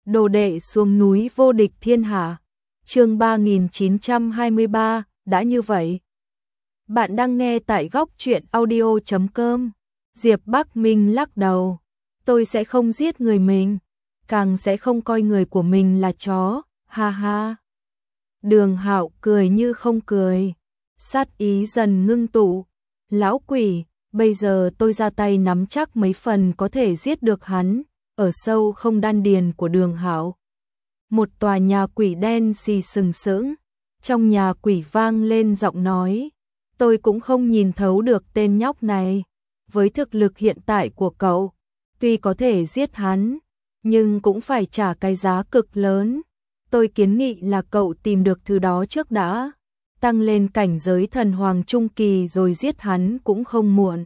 Đồ đệ xuống núi vô địch thiên hạ. Chương 3923, đã như vậy. Bạn đang nghe tại góc truyện audio.com. Diệp Bắc Minh lắc đầu. Tôi sẽ không giết người mình, càng sẽ không coi người của mình là chó, ha ha. Đường Hạo cười như không cười, sát ý dần ngưng tụ. Lão quỷ, bây giờ tôi ra tay nắm chắc mấy phần có thể giết được hắn. Ở sâu không đan điền của Đường Hạo, một tòa nhà quỷ đen xì sừng sững. Trong nhà quỷ vang lên giọng nói, tôi cũng không nhìn thấu được tên nhóc này. Với thực lực hiện tại của cậu, tuy có thể giết hắn, nhưng cũng phải trả cái giá cực lớn. Tôi kiến nghị là cậu tìm được thứ đó trước đã, tăng lên cảnh giới thần hoàng trung kỳ rồi giết hắn cũng không muộn.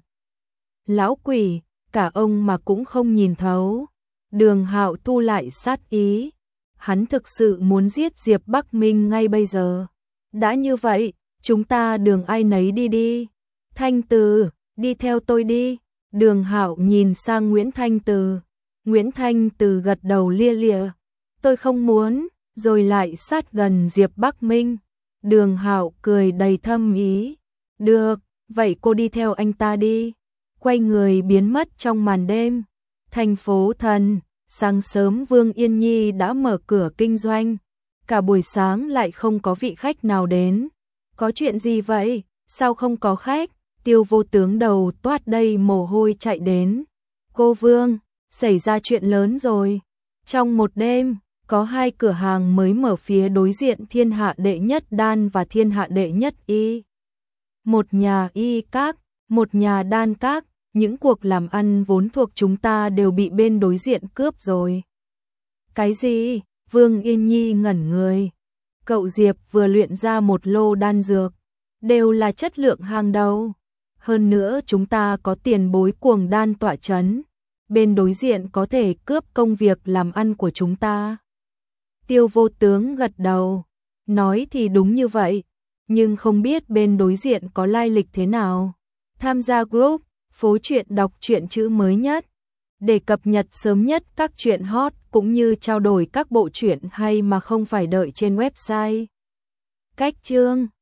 Lão quỷ, cả ông mà cũng không nhìn thấu. Đường Hạo thu lại sát ý. Hắn thực sự muốn giết Diệp Bắc Minh ngay bây giờ. Đã như vậy, chúng ta đường ai nấy đi đi. Thanh Từ, đi theo tôi đi. Đường Hạo nhìn sang Nguyễn Thanh Từ. Nguyễn Thanh Từ gật đầu lia lịa. Tôi không muốn, rồi lại sát gần Diệp Bắc Minh. Đường Hạo cười đầy thâm ý. Được, vậy cô đi theo anh ta đi. Quay người biến mất trong màn đêm. Thành phố thần, sáng sớm Vương Yên Nhi đã mở cửa kinh doanh. Cả buổi sáng lại không có vị khách nào đến. Có chuyện gì vậy? Sao không có khách? Tiêu Vô Tướng đầu toát đầy mồ hôi chạy đến. Cô Vương, xảy ra chuyện lớn rồi. Trong một đêm, có 2 cửa hàng mới mở phía đối diện Thiên Hạ Đệ Nhất Đan và Thiên Hạ Đệ Nhất Y. Một nhà y các, một nhà đan các. Những cuộc làm ăn vốn thuộc chúng ta đều bị bên đối diện cướp rồi. Cái gì? Vương Yên Nhi ngẩn người. Cậu Diệp vừa luyện ra một lô đan dược, đều là chất lượng hàng đầu. Hơn nữa chúng ta có tiền bối cuồng đan tọa chấn, bên đối diện có thể cướp công việc làm ăn của chúng ta. Tiêu Vô Tướng gật đầu, nói thì đúng như vậy, nhưng không biết bên đối diện có lai lịch thế nào. Tham gia group Phố Truyện đọc truyện chữ mới nhất, để cập nhật sớm nhất các truyện hot cũng như trao đổi các bộ truyện hay mà không phải đợi trên website. Cách chương